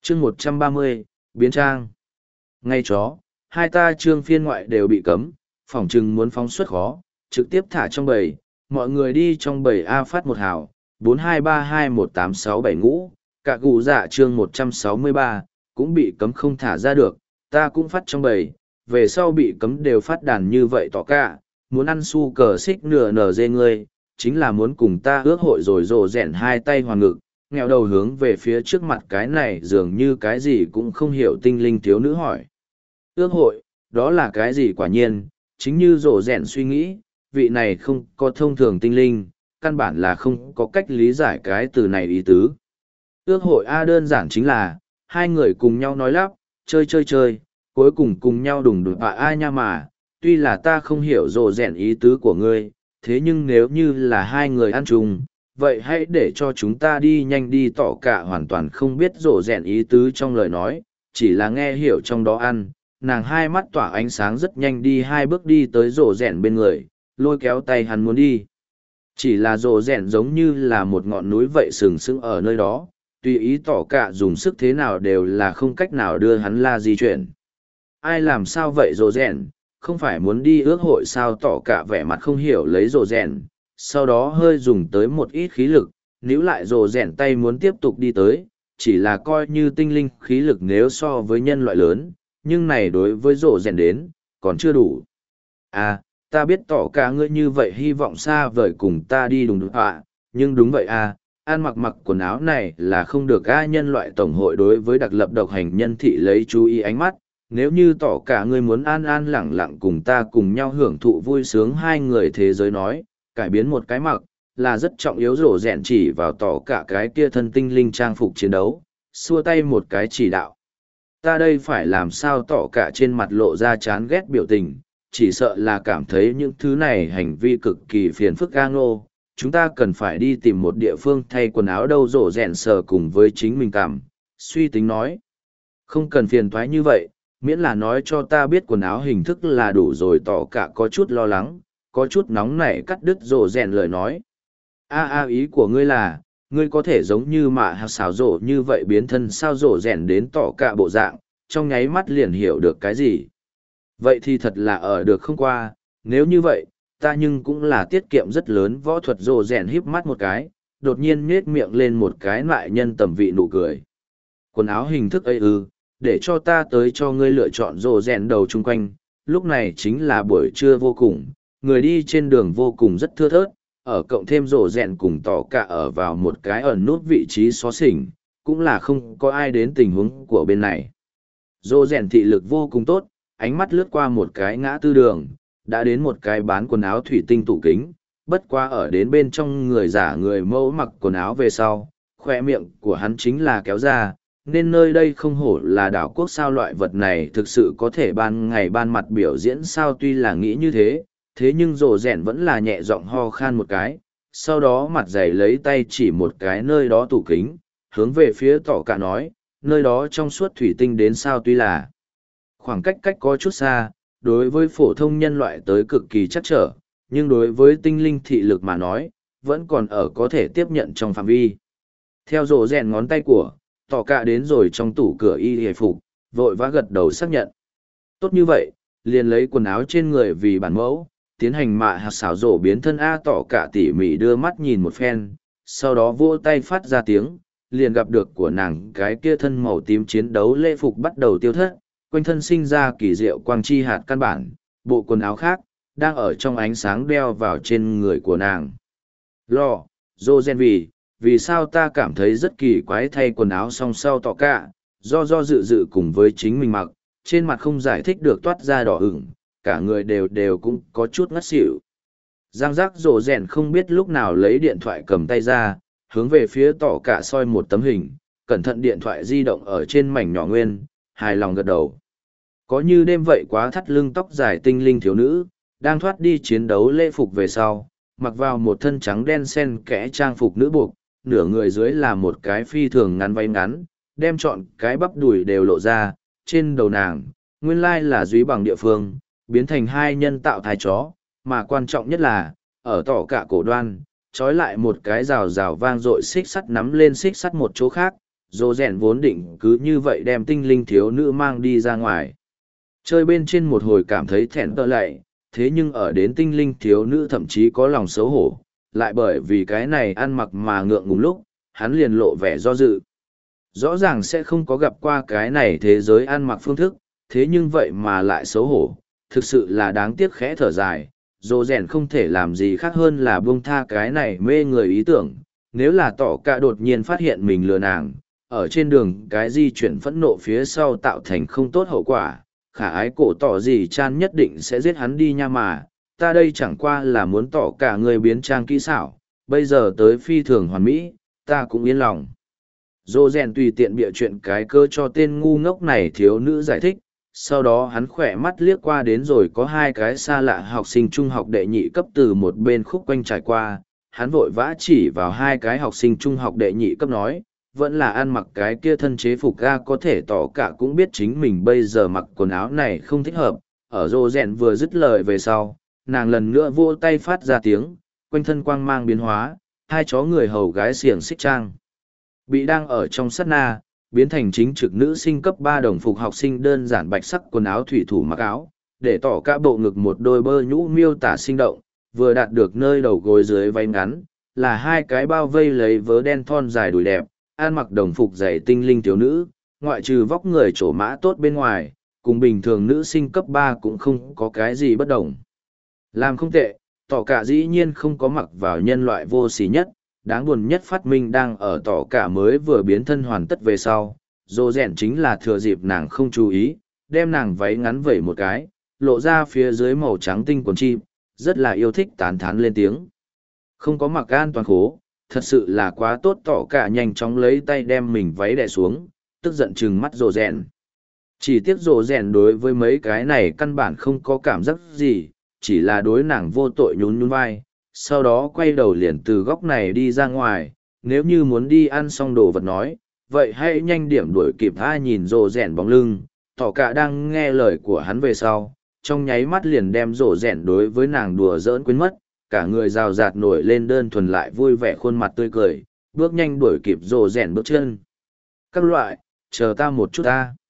chương 130, biến trang. Ngay chó, hai ta trương phiên ngoại đều bị cấm, phỏng chừng muốn phóng xuất khó, trực tiếp thả trong bầy, mọi người đi trong bầy A phát một hào, 42321867 ngũ, cả gù dạ chương 163, cũng bị cấm không thả ra được, ta cũng phát trong bầy, về sau bị cấm đều phát đàn như vậy tỏ cả, muốn ăn su cờ xích nửa nở dê ngươi, chính là muốn cùng ta ước hội rồi rồ rẻn hai tay hoàn ngực, nghèo đầu hướng về phía trước mặt cái này dường như cái gì cũng không hiểu tinh linh thiếu nữ hỏi. Ước hội, đó là cái gì quả nhiên, chính như rồ rẻn suy nghĩ, vị này không có thông thường tinh linh, căn bản là không có cách lý giải cái từ này ý tứ. Ước hội A đơn giản chính là, hai người cùng nhau nói lắp, chơi, cuối cùng cùng nhau đùng đùng ai nha mà, tuy là ta không hiểu rồ rẻn ý tứ của ngươi, thế nhưng nếu như là hai người ăn chung, vậy hãy để cho chúng ta đi nhanh đi tỏ cả hoàn toàn không biết rồ rẻn ý tứ trong lời nói, chỉ là nghe hiểu trong đó ăn, nàng hai mắt tỏa ánh sáng rất nhanh đi hai bước đi tới rồ rẻn bên người, lôi kéo tay hắn muốn đi. Chỉ là rồ rẻn giống như là một ngọn núi vậy sừng sững ở nơi đó, tùy ý tỏ cả dùng sức thế nào đều là không cách nào đưa hắn la di chuyển. Ai làm sao vậy rồ rẻn, không phải muốn đi ước hội sao tỏ cả vẻ mặt không hiểu lấy rồ rẻn, sau đó hơi dùng tới một ít khí lực, níu lại rồ rẻn tay muốn tiếp tục đi tới, chỉ là coi như tinh linh khí lực nếu so với nhân loại lớn, nhưng này đối với rồ rẻn đến, còn chưa đủ. À, ta biết tỏ cả ngươi như vậy hy vọng xa vời cùng ta đi đúng đúng ạ, nhưng đúng vậy à, ăn mặc quần áo này là không được a nhân loại tổng hội đối với đặc lập độc hành nhân thị lấy chú ý ánh mắt, nếu như tỏ cả ngươi muốn an an lẳng lặng cùng ta cùng nhau hưởng thụ vui sướng hai người thế giới nói, cải biến một cái mặc, là rất trọng yếu rổ rẹn chỉ vào tỏ cả cái kia thân tinh linh trang phục chiến đấu, xua tay một cái chỉ đạo. Ta đây phải làm sao tỏ cả trên mặt lộ ra chán ghét biểu tình, chỉ sợ là cảm thấy những thứ này hành vi cực kỳ phiền phức ga ngô. Chúng ta cần phải đi tìm một địa phương thay quần áo đâu rổ rẹn sờ cùng với chính mình cảm, suy tính nói. Không cần phiền thoái như vậy, miễn là nói cho ta biết quần áo hình thức là đủ rồi tỏ cả có chút lo lắng, có chút nóng nảy cắt đứt rổ rẹn lời nói. Ý của ngươi là, ngươi có thể giống như mạ hạt xảo rổ như vậy biến thân sao rổ rẹn đến tỏ cả bộ dạng, trong nháy mắt liền hiểu được cái gì. Vậy thì thật là ở được không qua, nếu như vậy, ta nhưng cũng là tiết kiệm rất lớn võ thuật rồ rèn híp mắt một cái, đột nhiên nhếch miệng lên một cái lại nhân tầm vị nụ cười. Quần áo hình thức ấy để cho ta tới cho ngươi lựa chọn rồ rèn đầu chung quanh, lúc này chính là buổi trưa vô cùng, người đi trên đường vô cùng rất thưa thớt, ở cộng thêm rồ rèn cùng tỏ cả ở vào một cái ẩn nút vị trí xó xỉnh, cũng là không có ai đến tình huống của bên này. Rồ rèn thị lực vô cùng tốt, ánh mắt lướt qua một cái ngã tư đường, đã đến một cái bán quần áo thủy tinh tủ kính, bất qua ở đến bên trong người giả người mẫu mặc quần áo về sau, khoe miệng của hắn chính là kéo ra, nên nơi đây không hổ là đảo quốc sao loại vật này thực sự có thể ban ngày ban mặt biểu diễn sao tuy là nghĩ như thế, thế nhưng rồ rẻn vẫn là nhẹ giọng ho khan một cái, sau đó mặt dày lấy tay chỉ một cái nơi đó tủ kính, hướng về phía tỏ cả nói, nơi đó trong suốt thủy tinh đến sao tuy là khoảng cách có chút xa, đối với phổ thông nhân loại tới cực kỳ chắc trở, nhưng đối với tinh linh thị lực mà nói, vẫn còn ở có thể tiếp nhận trong phạm vi. Theo rồ rèn ngón tay của, tỏ cả đến rồi trong tủ cửa y hề phục, vội vã gật đầu xác nhận. Tốt như vậy, liền lấy quần áo trên người vì bản mẫu, tiến hành mạ hạt xảo rổ biến thân A tỏ cả tỉ mỉ đưa mắt nhìn một phen, sau đó vỗ tay phát ra tiếng, liền gặp được của nàng cái kia thân màu tím chiến đấu lễ phục bắt đầu tiêu thất, quanh thân sinh ra kỳ diệu quang chi hạt căn bản, bộ quần áo khác, đang ở trong ánh sáng đeo vào trên người của nàng. Lo, dô gen vì sao ta cảm thấy rất kỳ quái thay quần áo song sau tỏ cả, do dự cùng với chính mình mặc, trên mặt không giải thích được toát ra đỏ ửng, cả người đều cũng có chút ngất xỉu. Giang giác rồ rèn không biết lúc nào lấy điện thoại cầm tay ra, hướng về phía tỏ cả soi một tấm hình, cẩn thận điện thoại di động ở trên mảnh nhỏ nguyên, hài lòng gật đầu. Có như đêm vậy quá thắt lưng tóc dài tinh linh thiếu nữ, đang thoát đi chiến đấu lễ phục về sau, mặc vào một thân trắng đen xen kẽ trang phục nữ buộc, nửa người dưới là một cái phi thường ngắn váy ngắn, đem trọn cái bắp đùi đều lộ ra, trên đầu nàng, nguyên lai là dúy bằng địa phương, biến thành hai nhân tạo thai chó, mà quan trọng nhất là, ở tỏ cả cổ đoan, trói lại một cái rào rào vang dội xích sắt nắm lên xích sắt một chỗ khác, Dô rèn vốn định cứ như vậy đem tinh linh thiếu nữ mang đi ra ngoài. Chơi bên trên một hồi cảm thấy thẹn tợ lạy, thế nhưng ở đến tinh linh thiếu nữ thậm chí có lòng xấu hổ, lại bởi vì cái này ăn mặc mà ngượng ngùng lúc, hắn liền lộ vẻ do dự. Rõ ràng sẽ không có gặp qua cái này thế giới ăn mặc phương thức, thế nhưng vậy mà lại xấu hổ, thực sự là đáng tiếc khẽ thở dài. Dô rèn không thể làm gì khác hơn là buông tha cái này mê người ý tưởng, nếu là tỏ cả đột nhiên phát hiện mình lừa nàng, ở trên đường cái di chuyển phẫn nộ phía sau tạo thành không tốt hậu quả, khả ái cổ tỏ gì chan nhất định sẽ giết hắn đi nha mà, ta đây chẳng qua là muốn tỏ cả người biến trang kỹ xảo, bây giờ tới phi thường hoàn mỹ, ta cũng yên lòng. Dô rèn tùy tiện bịa chuyện cái cơ cho tên ngu ngốc này thiếu nữ giải thích, sau đó hắn khỏe mắt liếc qua đến rồi có hai cái xa lạ học sinh trung học đệ nhị cấp từ một bên khúc quanh trải qua, hắn vội vã chỉ vào hai cái học sinh trung học đệ nhị cấp nói, vẫn là ăn mặc cái kia thân chế phục ga có thể tỏ cả cũng biết chính mình bây giờ mặc quần áo này không thích hợp, ở rô rèn vừa dứt lời về sau, nàng lần nữa vô tay phát ra tiếng, quanh thân quang mang biến hóa, hai chó người hầu gái xiềng xích trang. Bị đang ở trong sát na, biến thành chính trực nữ sinh cấp 3 đồng phục học sinh đơn giản bạch sắc quần áo thủy thủ mặc áo, để tỏ cả bộ ngực một đôi bơ nhũ miêu tả sinh động, vừa đạt được nơi đầu gối dưới váy ngắn, là hai cái bao vây lấy vớ đen thon dài đùi đẹp, ăn mặc đồng phục dày tinh linh thiếu nữ, ngoại trừ vóc người trổ mã tốt bên ngoài, cùng bình thường nữ sinh cấp 3 cũng không có cái gì bất đồng. Làm không tệ, tỏ cả dĩ nhiên không có mặc vào nhân loại vô sỉ nhất, đáng buồn nhất phát minh đang ở tỏ cả mới vừa biến thân hoàn tất về sau, dô rèn chính là thừa dịp nàng không chú ý, đem nàng váy ngắn vẩy một cái, lộ ra phía dưới màu trắng tinh quần chim, rất là yêu thích tán thán lên tiếng. Không có mặc an toàn khố, thật sự là quá tốt, tỏ cả nhanh chóng lấy tay đem mình váy đè xuống, tức giận trừng mắt rồ rèn. Chỉ tiếc rồ rèn đối với mấy cái này căn bản không có cảm giác gì, chỉ là đối nàng vô tội nhún nhún vai, sau đó quay đầu liền từ góc này đi ra ngoài, nếu như muốn đi ăn xong đồ vật nói, vậy hãy nhanh điểm đuổi kịp ai nhìn rồ rèn bóng lưng, tỏ cả đang nghe lời của hắn về sau, trong nháy mắt liền đem rồ rèn đối với nàng đùa giỡn quên mất, cả người rào rạt nổi lên đơn thuần lại vui vẻ khuôn mặt tươi cười, bước nhanh đuổi kịp rồ rèn bước chân. Các loại, chờ ta một chút ta.